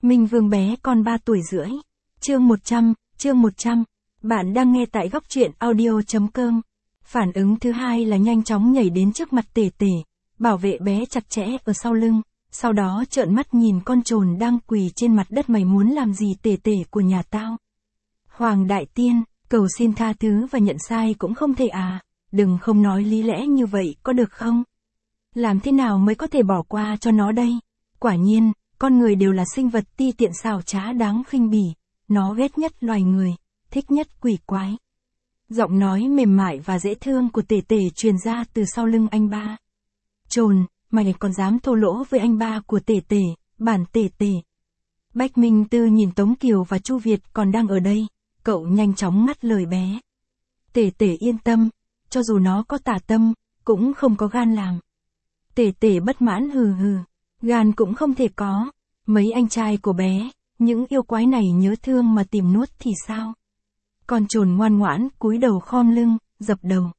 Minh Vương bé con 3 tuổi rưỡi. Chương 100. Bạn đang nghe tại góc truyện audio.com. Phản ứng thứ hai là nhanh chóng nhảy đến trước mặt Tể Tể, bảo vệ bé chặt chẽ ở sau lưng, sau đó trợn mắt nhìn con trồn đang quỳ trên mặt đất. Mày muốn làm gì Tể Tể của nhà tao? Hoàng Đại Tiên, cầu xin tha thứ và nhận sai cũng không thể à, đừng không nói lý lẽ như vậy có được không? Làm thế nào mới có thể bỏ qua cho nó đây? Quả nhiên, con người đều là sinh vật ti tiện xảo trá đáng khinh bỉ, nó ghét nhất loài người, thích nhất quỷ quái. Giọng nói mềm mại và dễ thương của Tể Tể truyền ra từ sau lưng anh ba. Trồn, mày còn dám thô lỗ với anh ba của Tể Tể, bản Tể Tể. Bách Minh Tư nhìn Tống Kiều và Chu Việt còn đang ở đây, cậu nhanh chóng ngắt lời bé. Tể Tể yên tâm, cho dù nó có tà tâm, cũng không có gan làm. Tể Tể bất mãn hừ hừ, gan cũng không thể có, mấy anh trai của bé, những yêu quái này nhớ thương mà tìm nuốt thì sao? Con trồn ngoan ngoãn cúi đầu khom lưng, dập đầu.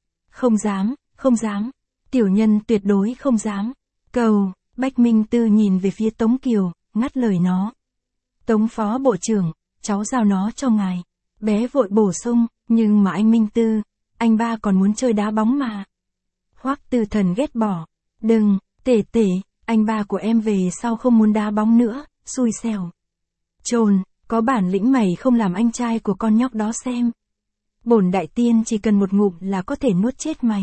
Không dám, tiểu nhân tuyệt đối không dám. Cầu, Bách Minh Tư nhìn về phía Tống Kiều, ngắt lời nó. Tống phó bộ trưởng, cháu giao nó cho ngài. Bé vội bổ sung, nhưng mà anh Minh Tư, anh ba còn muốn chơi đá bóng mà. Hoắc Tư Thần ghét bỏ. Đừng, Tể Tể, anh ba của em về sau không muốn đá bóng nữa, xui xẻo. Trồn, có bản lĩnh mày không làm anh trai của con nhóc đó xem. Bổn đại tiên chỉ cần một ngụm là có thể nuốt chết mày.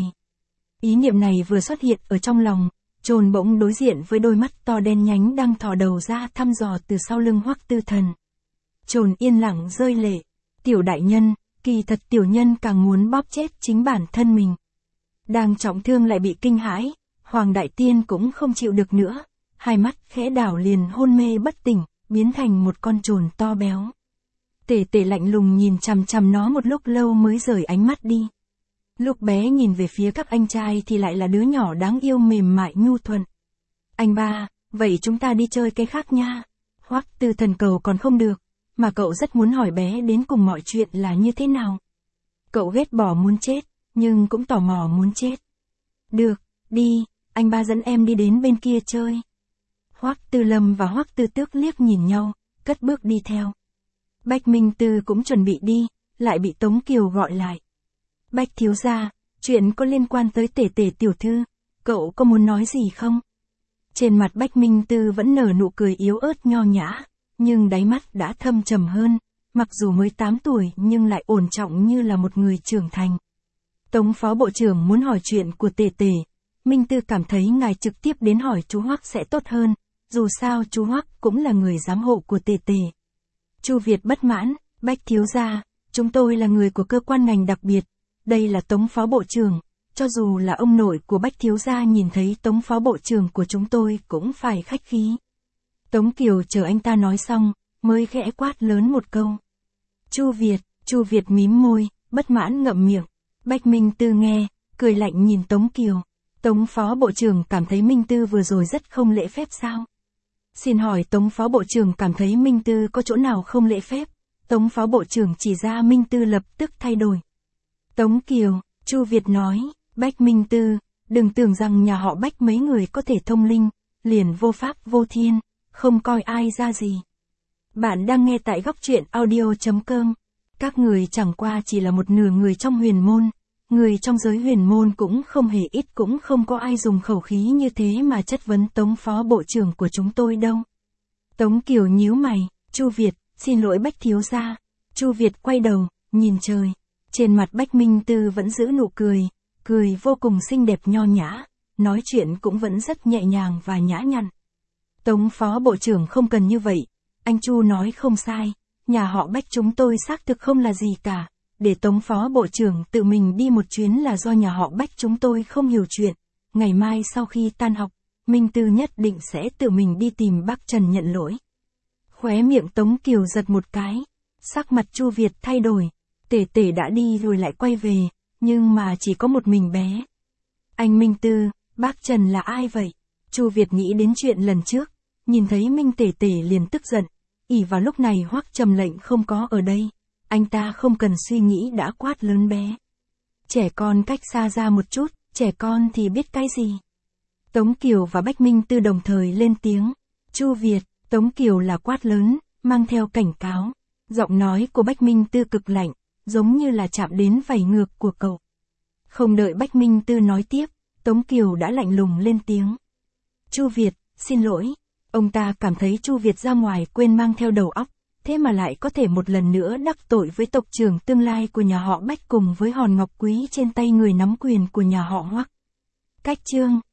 Ý niệm này vừa xuất hiện ở trong lòng, trồn bỗng đối diện với đôi mắt to đen nhánh đang thò đầu ra thăm dò từ sau lưng Hoắc Tư Thần. Trồn yên lặng rơi lệ. Tiểu đại nhân, kỳ thật tiểu nhân càng muốn bóp chết chính bản thân mình. Đang trọng thương lại bị kinh hãi, Hoàng Đại Tiên cũng không chịu được nữa, hai mắt khẽ đảo liền hôn mê bất tỉnh, biến thành một con trồn to béo. Tể Tể lạnh lùng nhìn chằm chằm nó một lúc lâu mới rời ánh mắt đi. Lúc bé nhìn về phía các anh trai thì lại là đứa nhỏ đáng yêu mềm mại nhu thuận. Anh ba, vậy chúng ta đi chơi cái khác nha. Hoắc Tư Thần cầu còn không được, mà cậu rất muốn hỏi bé đến cùng mọi chuyện là như thế nào. Cậu ghét bỏ muốn chết, nhưng cũng tò mò muốn chết. Được, đi, anh ba dẫn em đi đến bên kia chơi. Hoắc Tư Lâm và Hoắc Tư Tước liếc nhìn nhau, cất bước đi theo. Bách Minh Tư cũng chuẩn bị đi, lại bị Tống Kiều gọi lại. Bách thiếu gia, chuyện có liên quan tới Tể Tể tiểu thư, cậu có muốn nói gì không? Trên mặt Bách Minh Tư vẫn nở nụ cười yếu ớt nho nhã, nhưng đáy mắt đã thâm trầm hơn, mặc dù mới 8 tuổi nhưng lại ổn trọng như là một người trưởng thành. Tống phó bộ trưởng muốn hỏi chuyện của Tể Tể, Minh Tư cảm thấy ngài trực tiếp đến hỏi chú Hoắc sẽ tốt hơn, dù sao chú Hoắc cũng là người giám hộ của Tể Tể. Chu Việt bất mãn, Bách thiếu gia, chúng tôi là người của cơ quan ngành đặc biệt, đây là Tống phó bộ trưởng, cho dù là ông nội của Bách thiếu gia nhìn thấy Tống phó bộ trưởng của chúng tôi cũng phải khách khí. Tống Kiều chờ anh ta nói xong, mới khẽ quát lớn một câu. Chu Việt mím môi, bất mãn ngậm miệng. Bách Minh Tư nghe, cười lạnh nhìn Tống Kiều. Tống phó bộ trưởng cảm thấy Minh Tư vừa rồi rất không lễ phép sao? Xin hỏi Tống phó bộ trưởng cảm thấy Minh Tư có chỗ nào không lễ phép? Tống phó bộ trưởng chỉ ra Minh Tư lập tức thay đổi. Tống Kiều, Chu Việt nói, Bách Minh Tư, đừng tưởng rằng nhà họ Bách mấy người có thể thông linh, liền vô pháp vô thiên, không coi ai ra gì. Bạn đang nghe tại góc truyện audio.com. Các người chẳng qua chỉ là một nửa người trong huyền môn. Người trong giới huyền môn cũng không hề ít, cũng không có ai dùng khẩu khí như thế mà chất vấn Tống phó bộ trưởng của chúng tôi đâu. Tống Kiều nhíu mày, Chu Việt, xin lỗi Bách thiếu gia. Chu Việt quay đầu, nhìn trời. Trên mặt Bách Minh Tư vẫn giữ nụ cười, cười vô cùng xinh đẹp nho nhã, nói chuyện cũng vẫn rất nhẹ nhàng và nhã nhặn. Tống phó bộ trưởng không cần như vậy, anh Chu nói không sai, nhà họ Bách chúng tôi xác thực không là gì cả. Để Tống phó bộ trưởng tự mình đi một chuyến là do nhà họ Bách chúng tôi không hiểu chuyện. Ngày mai sau khi tan học, Minh Tư nhất định sẽ tự mình đi tìm bác Trần nhận lỗi. Khóe miệng Tống Kiều giật một cái, sắc mặt Chu Việt thay đổi. Tể Tể đã đi rồi lại quay về, nhưng mà chỉ có một mình bé. Anh Minh Tư, bác Trần là ai vậy? Chu Việt nghĩ đến chuyện lần trước, nhìn thấy Minh Tể Tể liền tức giận. Ỷ vào lúc này Hoắc Trầm Lệnh không có ở đây. Anh ta không cần suy nghĩ đã quát lớn bé. Trẻ con cách xa ra một chút, trẻ con thì biết cái gì. Tống Kiều và Bách Minh Tư đồng thời lên tiếng. Chu Việt, Tống Kiều là quát lớn, mang theo cảnh cáo. Giọng nói của Bách Minh Tư cực lạnh, giống như là chạm đến vảy ngược của cậu. Không đợi Bách Minh Tư nói tiếp, Tống Kiều đã lạnh lùng lên tiếng. Chu Việt, xin lỗi. Ông ta cảm thấy Chu Việt ra ngoài quên mang theo đầu óc, thế mà lại có thể một lần nữa đắc tội với tộc trưởng tương lai của nhà họ Bách cùng với hòn ngọc quý trên tay người nắm quyền của nhà họ Hoắc. Cách chương